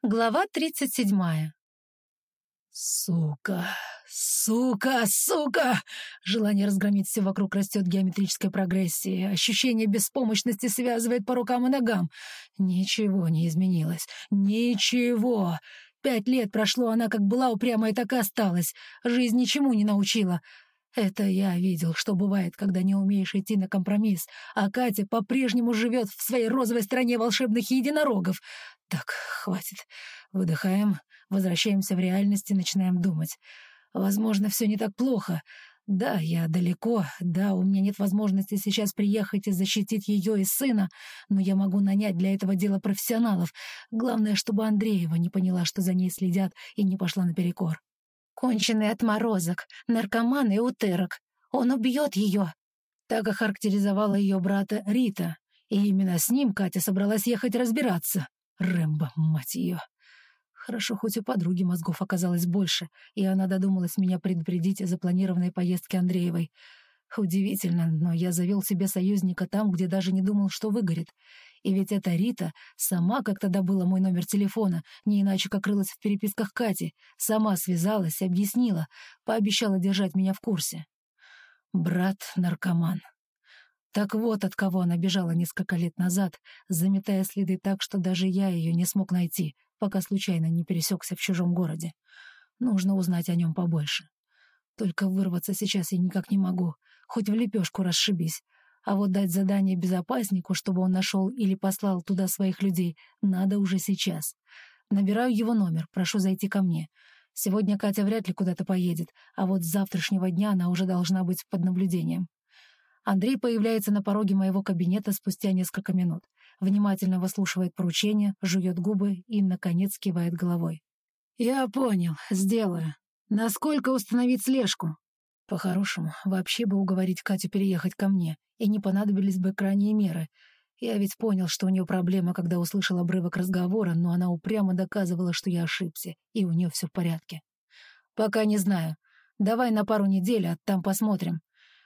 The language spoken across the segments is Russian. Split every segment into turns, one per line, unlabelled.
Глава 37.
Сука, сука, сука! Желание разгромить все вокруг растет геометрической прогрессией. Ощущение беспомощности связывает по рукам и ногам. Ничего не изменилось. Ничего. 5 лет прошло, она как была упрямая, так и осталась. Жизнь ничему не научила. Это я видел, что бывает, когда не умеешь идти на компромисс, а Катя по-прежнему живет в своей розовой стране волшебных единорогов. Так, хватит. Выдыхаем, возвращаемся в реальность и начинаем думать. Возможно, все не так плохо. Да, я далеко, да, у меня нет возможности сейчас приехать и защитить ее и сына, но я могу нанять для этого дела профессионалов. Главное, чтобы Андреева не поняла, что за ней следят, и не пошла наперекор.
Конченый отморозок, наркоман и утырок. Он убьет ее.
Так охарактеризовала ее брата Рита, и именно с ним Катя собралась ехать разбираться. Рэмбо, мать ее. Хорошо, хоть у подруги мозгов оказалось больше, и она додумалась меня предупредить о запланированной поездке Андреевой. Удивительно, но я завел себе союзника там, где даже не думал, что выгорит. И ведь эта Рита сама как-то добыла мой номер телефона, не иначе как рылась в переписках Кати, сама связалась, объяснила, пообещала держать меня в курсе. Брат-наркоман. Так вот, от кого она бежала несколько лет назад, заметая следы так, что даже я ее не смог найти, пока случайно не пересекся в чужом городе. Нужно узнать о нем побольше. Только вырваться сейчас я никак не могу, хоть в лепешку расшибись. А вот дать задание безопаснику, чтобы он нашел или послал туда своих людей, надо уже сейчас. Набираю его номер, прошу зайти ко мне. Сегодня Катя вряд ли куда-то поедет, а вот с завтрашнего дня она уже должна быть под наблюдением. Андрей появляется на пороге моего кабинета спустя несколько минут. Внимательно выслушивает поручение, жует губы и, наконец, кивает головой. «Я понял, сделаю. Насколько установить слежку?» По-хорошему, вообще бы уговорить Катю переехать ко мне, и не понадобились бы крайние меры. Я ведь понял, что у нее проблема, когда услышал обрывок разговора, но она упрямо доказывала, что я ошибся, и у нее все в порядке. «Пока не знаю. Давай на пару недель, а там посмотрим.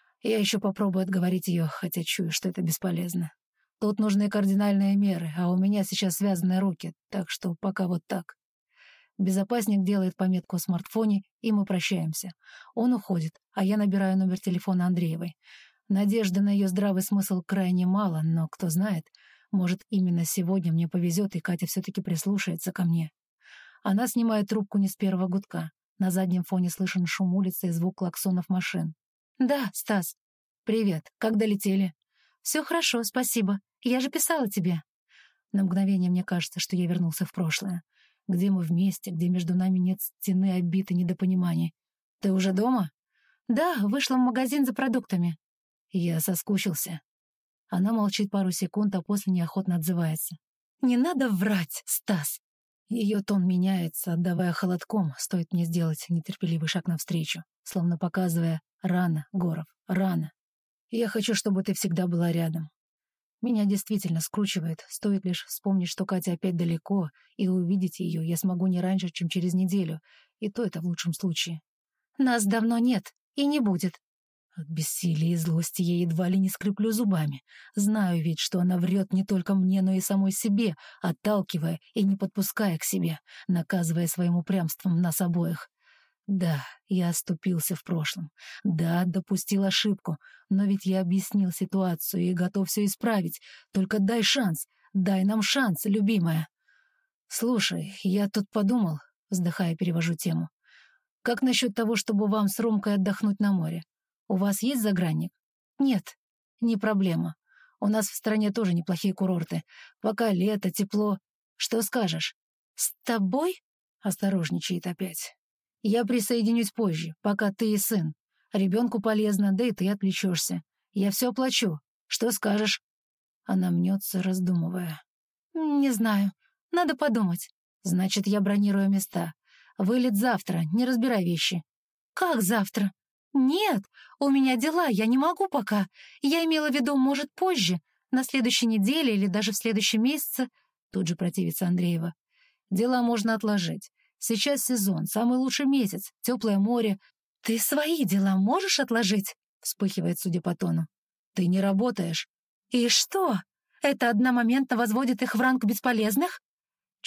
Я еще попробую отговорить ее, хотя чую, что это бесполезно. Тут нужны кардинальные меры, а у меня сейчас связаны руки, так что пока вот так». Безопасник делает пометку о смартфоне, и мы прощаемся. Он уходит, а я набираю номер телефона Андреевой. Надежды на ее здравый смысл крайне мало, но кто знает, может, именно сегодня мне повезет, и Катя все-таки прислушается ко мне. Она снимает трубку не с первого гудка. На заднем фоне слышен шум улицы и звук клаксонов машин.
Да, Стас.
«Привет, как долетели?»
Все хорошо, спасибо. Я же писала тебе.
На мгновение мне кажется, что я вернулся в прошлое. Где мы вместе, где между нами нет стены обиты недопониманий. Ты уже дома?
Да, вышла в магазин за продуктами.
Я соскучился. Она молчит пару секунд, а после неохотно отзывается.
Не надо врать, Стас.
Ее тон меняется, отдавая холодком, стоит мне сделать нетерпеливый шаг навстречу, словно показывая: «Рано, Горов, рано. Я хочу, чтобы ты всегда была рядом». Меня действительно скручивает, стоит лишь вспомнить, что Катя опять далеко, и увидеть ее я смогу не раньше, чем через неделю, и то это в лучшем случае.
Нас давно нет и не будет.
От бессилия и злости я едва ли не скреплю зубами. Знаю ведь, что она врет не только мне, но и самой себе, отталкивая и не подпуская к себе, наказывая своим упрямством нас обоих. Да, я оступился в прошлом. Да, допустил ошибку. Но ведь я объяснил ситуацию и готов все исправить. Только дай шанс. Дай нам шанс, любимая. Слушай, я тут подумал, вздыхая, перевожу тему. Как насчет того, чтобы вам с Ромкой отдохнуть на море? У вас есть загранник?
Нет.
Не проблема. У нас в стране тоже неплохие курорты. Пока лето, тепло. Что скажешь?
С тобой?
Осторожничает опять. Я присоединюсь позже, пока ты и сын. Ребенку полезно, да и ты отвлечешься. Я все оплачу. Что скажешь?» Она мнется, раздумывая.
Не знаю. Надо подумать.
«Значит, я бронирую места. Вылет завтра, не разбирай вещи».
«Как завтра?» «Нет, у меня дела, я не могу пока. Я имела в виду, может, позже, на следующей неделе или даже в следующем месяце».
Тут же противится Андреева. «Дела можно отложить. Сейчас сезон, самый лучший месяц, теплое море».
«Ты свои дела можешь отложить?» —
вспыхивает, судя по тону. «Ты не работаешь».
«И что? Это одномоментно возводит их в ранг бесполезных?»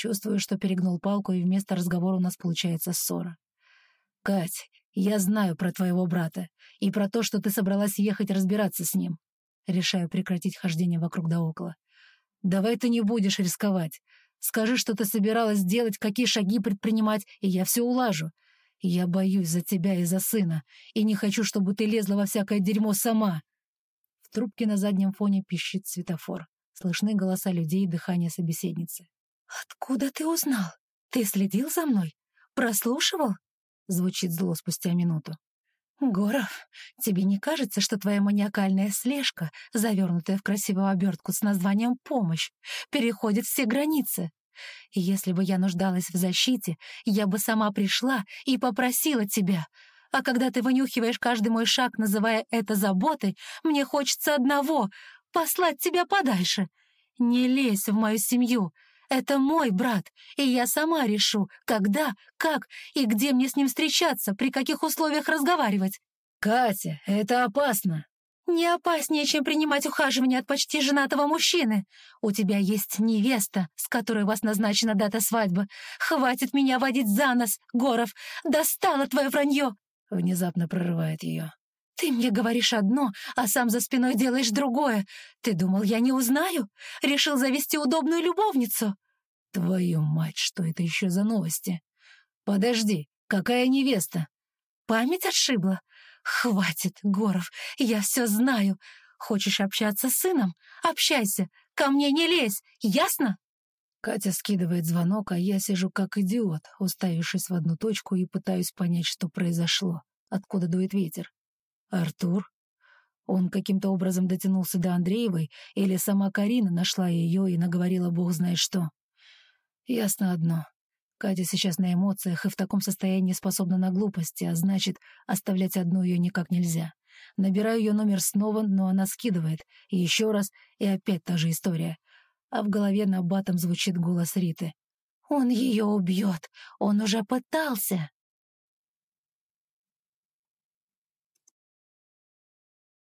Чувствую, что перегнул палку, и вместо разговора у нас получается ссора. «Кать, я знаю про твоего брата и про то, что ты собралась ехать разбираться с ним». Решаю прекратить хождение вокруг да около. «Давай ты не будешь рисковать. Скажи, что ты собиралась делать, какие шаги предпринимать, и я все улажу. Я боюсь за тебя и за сына, и не хочу, чтобы ты лезла во всякое дерьмо сама». В трубке на заднем фоне пищит светофор. Слышны голоса людей и дыхание собеседницы.
«Откуда ты узнал? Ты следил за мной? Прослушивал?» Звучит зло спустя минуту. «Горов, тебе не кажется, что твоя маниакальная слежка, завернутая в красивую обертку с названием «Помощь», переходит все границы? Если бы я нуждалась в защите, я бы сама пришла и попросила тебя. А когда ты вынюхиваешь каждый мой шаг, называя это заботой, мне хочется одного — послать тебя подальше. Не лезь в мою семью. Это мой брат, и я сама решу, когда, как и где мне с ним встречаться, при каких условиях разговаривать».
«Катя, это опасно!»
«Не опаснее, чем принимать ухаживание от почти женатого мужчины. У тебя есть невеста, с которой у вас назначена дата свадьбы. Хватит меня водить за нос, Горов. Достало твое вранье!»
Внезапно прорывает ее.
«Ты мне говоришь одно, а сам за спиной делаешь другое. Ты думал, я не узнаю? Решил завести удобную любовницу?»
«Твою мать, что это еще за новости? Подожди, какая невеста?»
«Память отшибла? Хватит, Горов, я все знаю. Хочешь общаться с сыном? Общайся, ко мне не лезь, ясно?»
Катя скидывает звонок, а я сижу как идиот, уставившись в одну точку и пытаюсь понять, что произошло, откуда дует ветер. Артур? Он каким-то образом дотянулся до Андреевой, или сама Карина нашла ее и наговорила бог знает что? Ясно одно. Катя сейчас на эмоциях и в таком состоянии способна на глупости, а значит, оставлять одну ее никак нельзя. Набираю ее номер снова, но она скидывает. И еще раз, и опять та же история. А в голове набатом звучит голос Риты.
«Он ее убьет, он уже пытался».